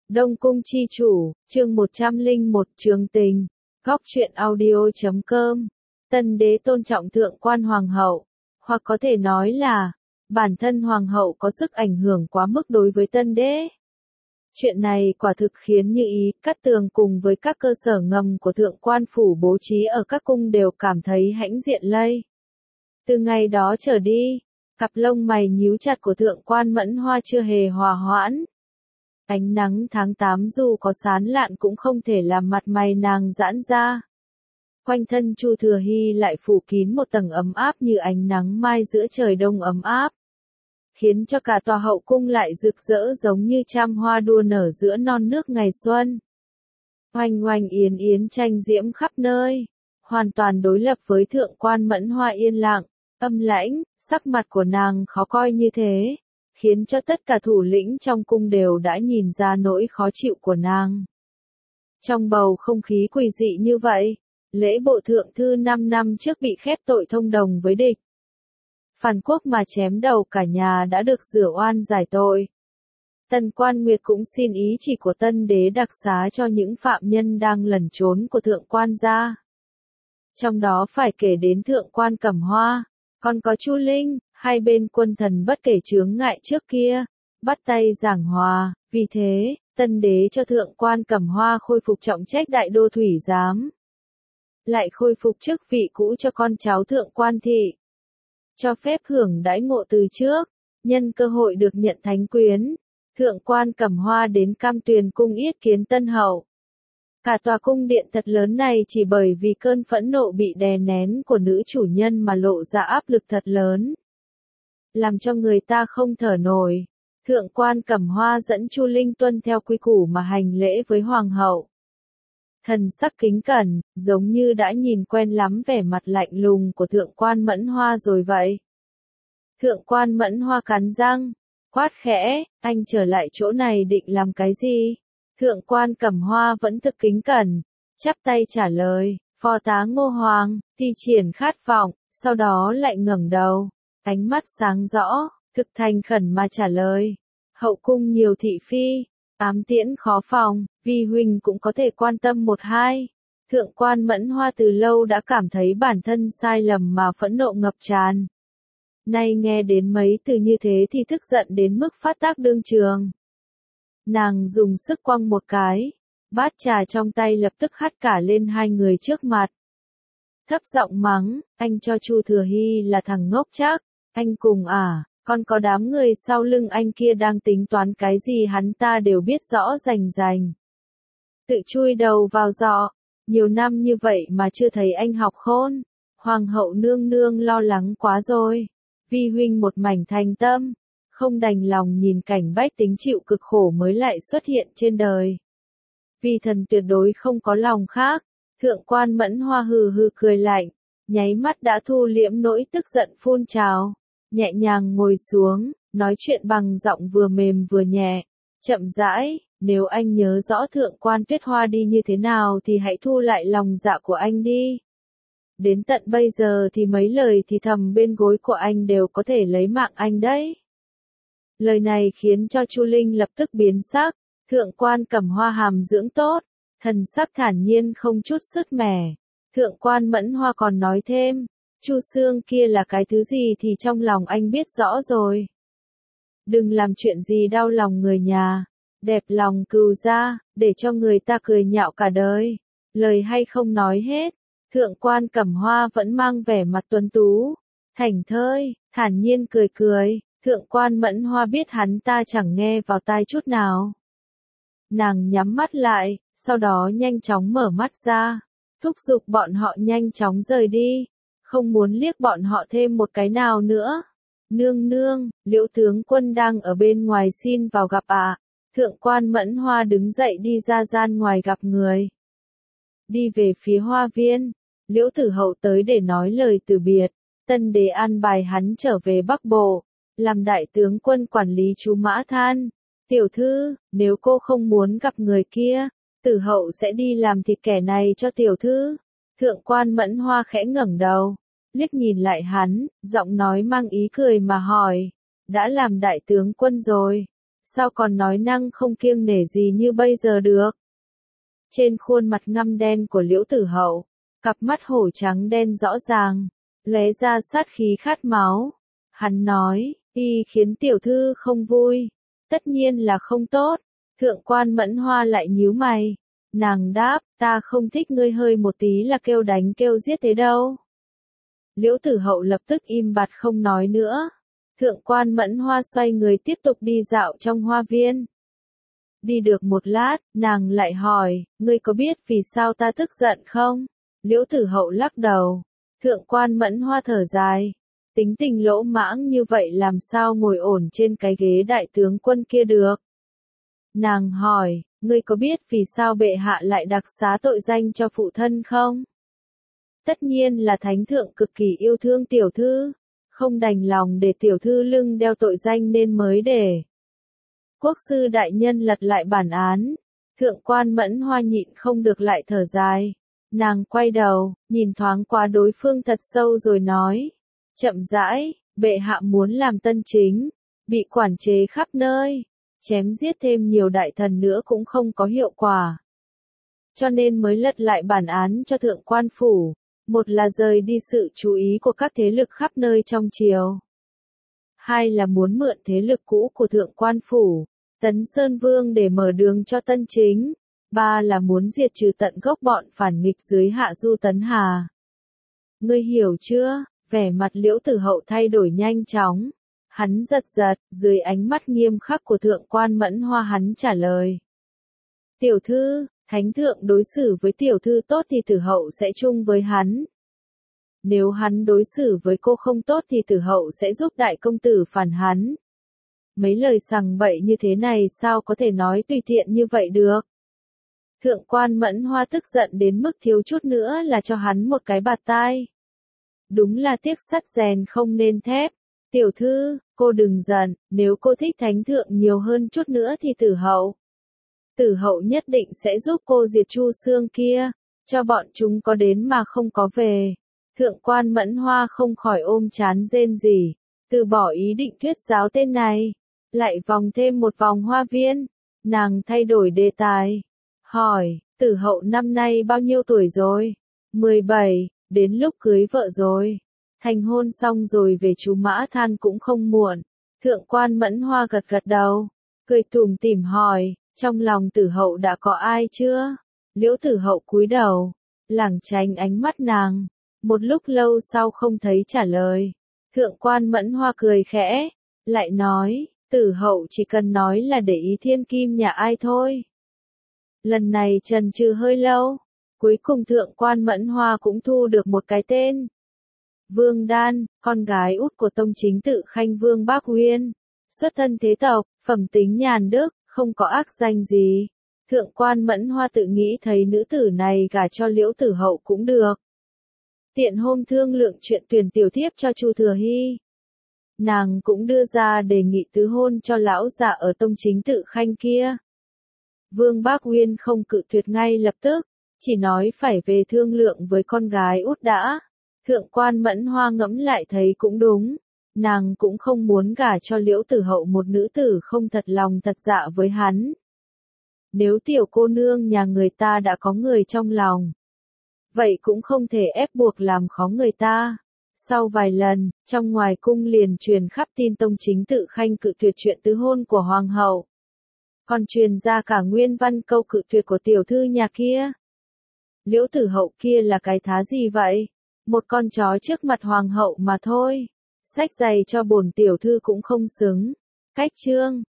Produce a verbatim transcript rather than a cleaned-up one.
Đông Cung chi chủ, chương một trăm lẻ một Trường tình, góc truyện audio.com. Tân đế tôn trọng thượng quan hoàng hậu, hoặc có thể nói là, bản thân hoàng hậu có sức ảnh hưởng quá mức đối với tân đế. Chuyện này quả thực khiến Như Ý, Cát Tường cùng với các cơ sở ngầm của thượng quan phủ bố trí ở các cung đều cảm thấy hãnh diện lây. Từ ngày đó trở đi, cặp lông mày nhíu chặt của thượng quan Mẫn Hoa chưa hề hòa hoãn. Ánh nắng tháng tám dù có sán lạn cũng không thể làm mặt mày nàng giãn ra. Quanh thân Chu Thừa Hy lại phủ kín một tầng ấm áp như ánh nắng mai giữa trời đông ấm áp, khiến cho cả tòa hậu cung lại rực rỡ giống như trăm hoa đua nở giữa non nước ngày xuân. Oanh oanh yến yến tranh diễm khắp nơi, hoàn toàn đối lập với thượng quan Mẫn Hoa yên lặng, âm lãnh, sắc mặt của nàng khó coi như thế, khiến cho tất cả thủ lĩnh trong cung đều đã nhìn ra nỗi khó chịu của nàng. Trong bầu không khí quỷ dị như vậy, lễ bộ thượng thư năm năm trước bị khép tội thông đồng với địch phản quốc mà chém đầu cả nhà đã được rửa oan giải tội. Tần Quan Nguyệt cũng xin ý chỉ của tân đế đặc xá cho những phạm nhân đang lẩn trốn của thượng quan gia. Trong đó phải kể đến thượng quan Cẩm Hoa, còn có Chu Linh, hai bên quân thần bất kể chướng ngại trước kia, bắt tay giảng hòa, vì thế, tân đế cho thượng quan Cẩm Hoa khôi phục trọng trách đại đô thủy giám. Lại khôi phục chức vị cũ cho con cháu thượng quan thị. Cho phép hưởng đãi ngộ từ trước, nhân cơ hội được nhận thánh quyến, thượng quan Cẩm Hoa đến Cam Tuyền cung yết kiến tân hậu. Cả tòa cung điện thật lớn này chỉ bởi vì cơn phẫn nộ bị đè nén của nữ chủ nhân mà lộ ra áp lực thật lớn, làm cho người ta không thở nổi. Thượng quan Cẩm Hoa dẫn Chu Linh tuân theo quy củ mà hành lễ với hoàng hậu. Thần sắc kính cẩn, giống như đã nhìn quen lắm vẻ mặt lạnh lùng của thượng quan Mẫn Hoa rồi vậy. Thượng quan Mẫn Hoa cắn răng, quát khẽ, anh trở lại chỗ này định làm cái gì? Thượng quan Cẩm Hoa vẫn thực kính cẩn, chắp tay trả lời, phò tá Ngô Hoàng, thi triển khát vọng, sau đó lại ngẩng đầu, ánh mắt sáng rõ, thực thành khẩn mà trả lời. Hậu cung nhiều thị phi, ám tiễn khó phòng, vi huynh cũng có thể quan tâm một hai. Thượng quan Mẫn Hoa từ lâu đã cảm thấy bản thân sai lầm mà phẫn nộ ngập tràn. Nay nghe đến mấy từ như thế thì tức giận đến mức phát tác đương trường. Nàng dùng sức quăng một cái, bát trà trong tay lập tức hắt cả lên hai người trước mặt. Thấp giọng mắng, anh cho Chu Thừa Hy là thằng ngốc chắc, anh cùng à, còn có đám người sau lưng anh kia đang tính toán cái gì hắn ta đều biết rõ rành rành. Tự chui đầu vào giọ, nhiều năm như vậy mà chưa thấy anh học khôn, hoàng hậu nương nương lo lắng quá rồi, vi huynh một mảnh thành tâm, không đành lòng nhìn cảnh bách tính chịu cực khổ mới lại xuất hiện trên đời. Vi thần tuyệt đối không có lòng khác. Thượng quan Mẫn Hoa hừ hừ cười lạnh, nháy mắt đã thu liễm nỗi tức giận phun trào, nhẹ nhàng ngồi xuống, nói chuyện bằng giọng vừa mềm vừa nhẹ, chậm rãi, nếu anh nhớ rõ thượng quan Tuyết Hoa đi như thế nào thì hãy thu lại lòng dạ của anh đi. Đến tận bây giờ thì mấy lời thì thầm bên gối của anh đều có thể lấy mạng anh đấy. Lời này khiến cho Chu Linh lập tức biến sắc, thượng quan Cẩm Hoa hàm dưỡng tốt, thần sắc thản nhiên không chút sứt mẻ. Thượng quan Mẫn Hoa còn nói thêm, Chu Xương kia là cái thứ gì thì trong lòng anh biết rõ rồi. Đừng làm chuyện gì đau lòng người nhà, đẹp lòng cừu ra, để cho người ta cười nhạo cả đời. Lời hay không nói hết, thượng quan Cẩm Hoa vẫn mang vẻ mặt tuấn tú, thảnh thơi, thản nhiên cười cười. Thượng quan Mẫn Hoa biết hắn ta chẳng nghe vào tai chút nào. Nàng nhắm mắt lại, sau đó nhanh chóng mở mắt ra, thúc giục bọn họ nhanh chóng rời đi, không muốn liếc bọn họ thêm một cái nào nữa. Nương nương, Liễu tướng quân đang ở bên ngoài xin vào gặp ạ. À. Thượng quan Mẫn Hoa đứng dậy đi ra gian ngoài gặp người. Đi về phía hoa viên, Liễu Tử Hậu tới để nói lời từ biệt, tân đế an bài hắn trở về Bắc Bộ, làm đại tướng quân quản lý chú Mã Than. Tiểu thư, nếu cô không muốn gặp người kia, Tử Hậu sẽ đi làm thịt kẻ này cho tiểu thư. Thượng quan Mẫn Hoa khẽ ngẩng đầu, liếc nhìn lại hắn, giọng nói mang ý cười mà hỏi, đã làm đại tướng quân rồi, sao còn nói năng không kiêng nể gì như bây giờ được. Trên khuôn mặt ngăm đen của Liễu Tử Hậu, cặp mắt hổ trắng đen rõ ràng, lóe ra sát khí khát máu. Hắn nói, y khiến tiểu thư không vui, tất nhiên là không tốt. Thượng quan Mẫn Hoa lại nhíu mày. Nàng đáp, ta không thích ngươi hơi một tí là kêu đánh kêu giết thế đâu. Liễu Tử Hậu lập tức im bặt không nói nữa. Thượng quan Mẫn Hoa xoay người tiếp tục đi dạo trong hoa viên. Đi được một lát, nàng lại hỏi, ngươi có biết vì sao ta tức giận không? Liễu Tử Hậu lắc đầu. Thượng quan Mẫn Hoa thở dài. Tính tình lỗ mãng như vậy làm sao ngồi ổn trên cái ghế đại tướng quân kia được? Nàng hỏi, ngươi có biết vì sao bệ hạ lại đặc xá tội danh cho phụ thân không? Tất nhiên là thánh thượng cực kỳ yêu thương tiểu thư, không đành lòng để tiểu thư lưng đeo tội danh nên mới để. Quốc sư đại nhân lật lại bản án, thượng quan Mẫn Hoa nhịn không được lại thở dài. Nàng quay đầu, nhìn thoáng qua đối phương thật sâu rồi nói, chậm rãi, bệ hạ muốn làm tân chính, bị quản chế khắp nơi, chém giết thêm nhiều đại thần nữa cũng không có hiệu quả. Cho nên mới lật lại bản án cho thượng quan phủ, một là rời đi sự chú ý của các thế lực khắp nơi trong triều. Hai là muốn mượn thế lực cũ của thượng quan phủ, Tấn Sơn Vương để mở đường cho tân chính. Ba là muốn diệt trừ tận gốc bọn phản nghịch dưới hạ du Tấn Hà. Ngươi hiểu chưa? Vẻ mặt Liễu Tử Hậu thay đổi nhanh chóng. Hắn giật giật, dưới ánh mắt nghiêm khắc của thượng quan Mẫn Hoa hắn trả lời. Tiểu thư, thánh thượng đối xử với tiểu thư tốt thì Tử Hậu sẽ chung với hắn. Nếu hắn đối xử với cô không tốt thì Tử Hậu sẽ giúp đại công tử phản hắn. Mấy lời sằng bậy như thế này sao có thể nói tùy tiện như vậy được? Thượng quan Mẫn Hoa tức giận đến mức thiếu chút nữa là cho hắn một cái bạt tai. Đúng là tiếc sắt rèn không nên thép. Tiểu thư, cô đừng giận, nếu cô thích thánh thượng nhiều hơn chút nữa thì Tử Hậu. Tử Hậu nhất định sẽ giúp cô diệt Chu Xương kia, cho bọn chúng có đến mà không có về. Thượng quan Mẫn Hoa không khỏi ôm chán rên rỉ, từ bỏ ý định thuyết giáo tên này. Lại vòng thêm một vòng hoa viên, nàng thay đổi đề tài. Hỏi, Tử Hậu năm nay bao nhiêu tuổi rồi? mười bảy, đến lúc cưới vợ rồi. Thành hôn xong rồi về chú Mã Than cũng không muộn. Thượng quan Mẫn Hoa gật gật đầu, cười tủm tỉm hỏi, trong lòng Tử Hậu đã có ai chưa? Liễu Tử Hậu cúi đầu, lảng tránh ánh mắt nàng. Một lúc lâu sau không thấy trả lời. Thượng quan Mẫn Hoa cười khẽ, lại nói, Tử Hậu chỉ cần nói là để ý thiên kim nhà ai thôi. Lần này chần chừ hơi lâu, cuối cùng thượng quan Mẫn Hoa cũng thu được một cái tên. Vương Đan, con gái út của tông chính tự khanh Vương Bác Huyên, xuất thân thế tộc, phẩm tính nhàn đức, không có ác danh gì. Thượng quan Mẫn Hoa tự nghĩ thấy nữ tử này gả cho Liễu Tử Hậu cũng được. Tiện hôm thương lượng chuyện tuyển tiểu thiếp cho Chu Thừa Hy. Nàng cũng đưa ra đề nghị tứ hôn cho lão già ở tông chính tự khanh kia. Vương Bác Uyên không cự tuyệt ngay lập tức, chỉ nói phải về thương lượng với con gái út đã. Thượng quan Mẫn Hoa ngẫm lại thấy cũng đúng, nàng cũng không muốn gả cho Liễu Tử Hậu một nữ tử không thật lòng thật dạ với hắn. Nếu tiểu cô nương nhà người ta đã có người trong lòng, vậy cũng không thể ép buộc làm khó người ta. Sau vài lần, trong ngoài cung liền truyền khắp tin tông chính tự khanh cự tuyệt chuyện tứ hôn của hoàng hậu. Còn truyền ra cả nguyên văn câu cự tuyệt của tiểu thư nhà kia. Liễu Tử Hậu kia là cái thá gì vậy? Một con chó trước mặt hoàng hậu mà thôi. Xách giày cho bổn tiểu thư cũng không xứng. Cách chương